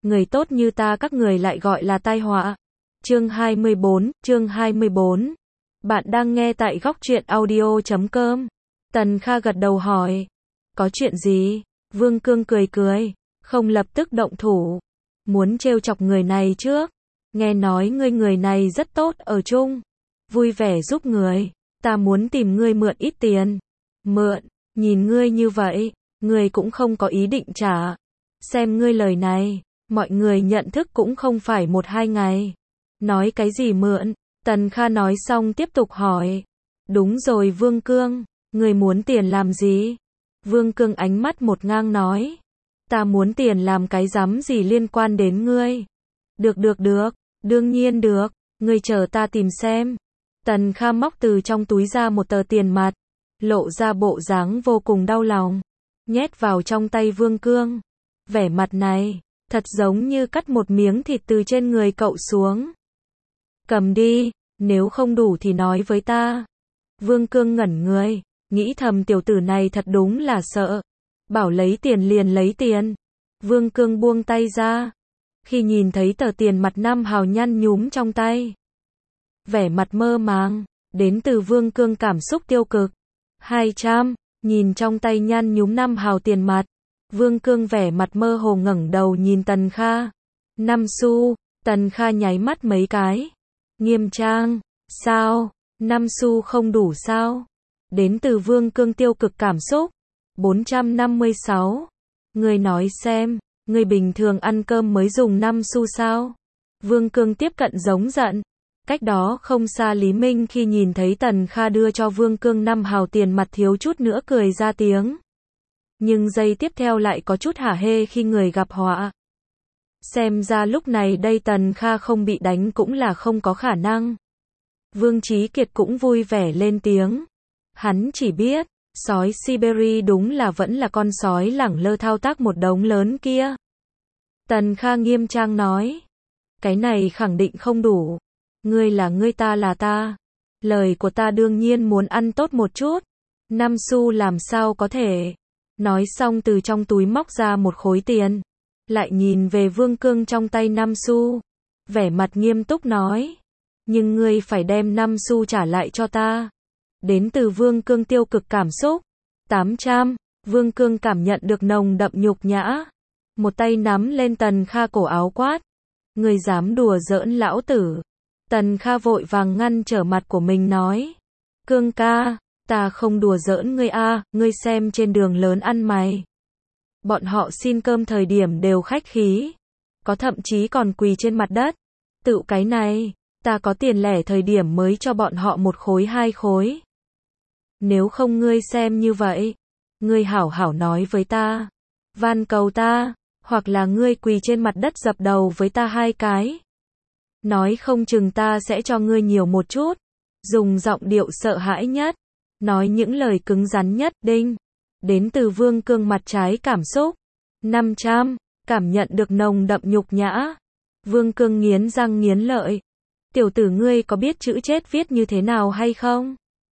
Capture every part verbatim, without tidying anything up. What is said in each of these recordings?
người tốt như ta các người lại gọi là tai họa. Chương hai mươi bốn, chương hai mươi bốn. Bạn đang nghe tại góc truyện audio chấm com. Tần Kha gật đầu hỏi. Có chuyện gì? Vương Cương cười cười, không lập tức động thủ. Muốn trêu chọc người này trước. Nghe nói ngươi người này rất tốt ở chung. Vui vẻ giúp người. Ta muốn tìm ngươi mượn ít tiền. Mượn, nhìn ngươi như vậy, ngươi cũng không có ý định trả. Xem ngươi lời này, mọi người nhận thức cũng không phải một hai ngày. Nói cái gì mượn? Tần Kha nói xong tiếp tục hỏi. Đúng rồi Vương Cương, ngươi muốn tiền làm gì? Vương Cương ánh mắt một ngang nói. Ta muốn tiền làm cái rắm gì liên quan đến ngươi? Được được được, đương nhiên được, ngươi chờ ta tìm xem. Tần Kha móc từ trong túi ra một tờ tiền mặt, lộ ra bộ dáng vô cùng đau lòng, nhét vào trong tay Vương Cương. Vẻ mặt này, thật giống như cắt một miếng thịt từ trên người cậu xuống. Cầm đi, nếu không đủ thì nói với ta. Vương Cương ngẩn người, nghĩ thầm tiểu tử này thật đúng là sợ. Bảo lấy tiền liền lấy tiền. Vương Cương buông tay ra. Khi nhìn thấy tờ tiền mặt năm hào nhăn nhúm trong tay, vẻ mặt mơ màng, đến từ Vương Cương cảm xúc tiêu cực. hai trăm, nhìn trong tay nhăn nhúm năm hào tiền mặt. Vương Cương vẻ mặt mơ hồ ngẩng đầu nhìn Tần Kha. Năm xu, Tần Kha nháy mắt mấy cái. Nghiêm trang, sao, năm xu không đủ sao? Đến từ Vương Cương tiêu cực cảm xúc. bốn trăm năm mươi sáu. Ngươi nói xem, ngươi bình thường ăn cơm mới dùng năm xu sao? Vương Cương tiếp cận giống giận. Cách đó không xa Lý Minh khi nhìn thấy Tần Kha đưa cho Vương Cương năm hào tiền mặt thiếu chút nữa cười ra tiếng. Nhưng giây tiếp theo lại có chút hả hê khi người gặp họa. Xem ra lúc này đây Tần Kha không bị đánh cũng là không có khả năng. Vương Chí Kiệt cũng vui vẻ lên tiếng. Hắn chỉ biết, sói Siberia đúng là vẫn là con sói lẳng lơ thao tác một đống lớn kia. Tần Kha nghiêm trang nói. Cái này khẳng định không đủ. Ngươi là ngươi ta là ta. Lời của ta đương nhiên muốn ăn tốt một chút. Năm xu làm sao có thể. Nói xong từ trong túi móc ra một khối tiền. Lại nhìn về Vương Cương trong tay năm xu. Vẻ mặt nghiêm túc nói. Nhưng ngươi phải đem năm xu trả lại cho ta. Đến từ Vương Cương tiêu cực cảm xúc. tám trăm. Vương Cương cảm nhận được nồng đậm nhục nhã. Một tay nắm lên Tần Kha cổ áo quát. Ngươi dám đùa giỡn lão tử. Tần Kha vội vàng ngăn trở mặt của mình nói. Cương ca, ta không đùa giỡn ngươi a, ngươi xem trên đường lớn ăn mày. Bọn họ xin cơm thời điểm đều khách khí. Có thậm chí còn quỳ trên mặt đất. Tự cái này, ta có tiền lẻ thời điểm mới cho bọn họ một khối hai khối. Nếu không ngươi xem như vậy, ngươi hảo hảo nói với ta. Van cầu ta, hoặc là ngươi quỳ trên mặt đất dập đầu với ta hai cái. Nói không chừng ta sẽ cho ngươi nhiều một chút. Dùng giọng điệu sợ hãi nhất. Nói những lời cứng rắn nhất, đinh. Đến từ Vương Cương mặt trái cảm xúc. năm trăm, cảm nhận được nồng đậm nhục nhã. Vương Cương nghiến răng nghiến lợi. Tiểu tử ngươi có biết chữ chết viết như thế nào hay không?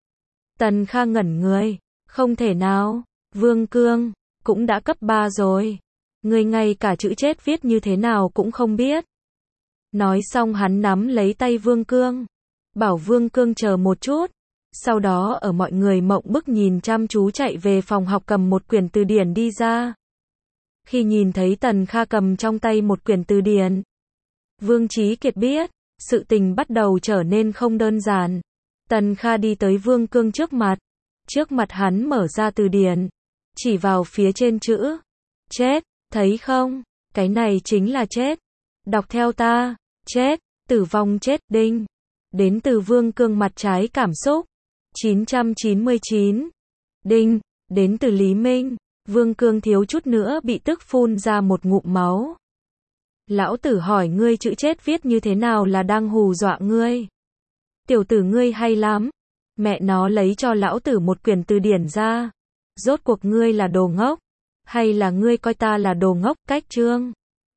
Tần Kha ngẩn người. Không thể nào. Vương Cương, cũng đã cấp ba rồi. Ngươi ngay cả chữ chết viết như thế nào cũng không biết. Nói xong hắn nắm lấy tay Vương Cương. Bảo Vương Cương chờ một chút. Sau đó ở mọi người mộng bức nhìn chăm chú chạy về phòng học cầm một quyển từ điển đi ra. Khi nhìn thấy Tần Kha cầm trong tay một quyển từ điển, Vương Chí Kiệt biết, sự tình bắt đầu trở nên không đơn giản. Tần Kha đi tới Vương Cương trước mặt. Trước mặt hắn mở ra từ điển. Chỉ vào phía trên chữ. Chết, thấy không? Cái này chính là chết. Đọc theo ta. Chết, tử vong chết, đinh. Đến từ Vương Cương mặt trái cảm xúc. chín trăm chín mươi chín. Đinh. Đến từ Lý Minh. Vương Cương thiếu chút nữa bị tức phun ra một ngụm máu. Lão tử hỏi ngươi chữ chết viết như thế nào là đang hù dọa ngươi. Tiểu tử ngươi hay lắm. Mẹ nó lấy cho lão tử một quyển từ điển ra. Rốt cuộc ngươi là đồ ngốc. Hay là ngươi coi ta là đồ ngốc cách chương.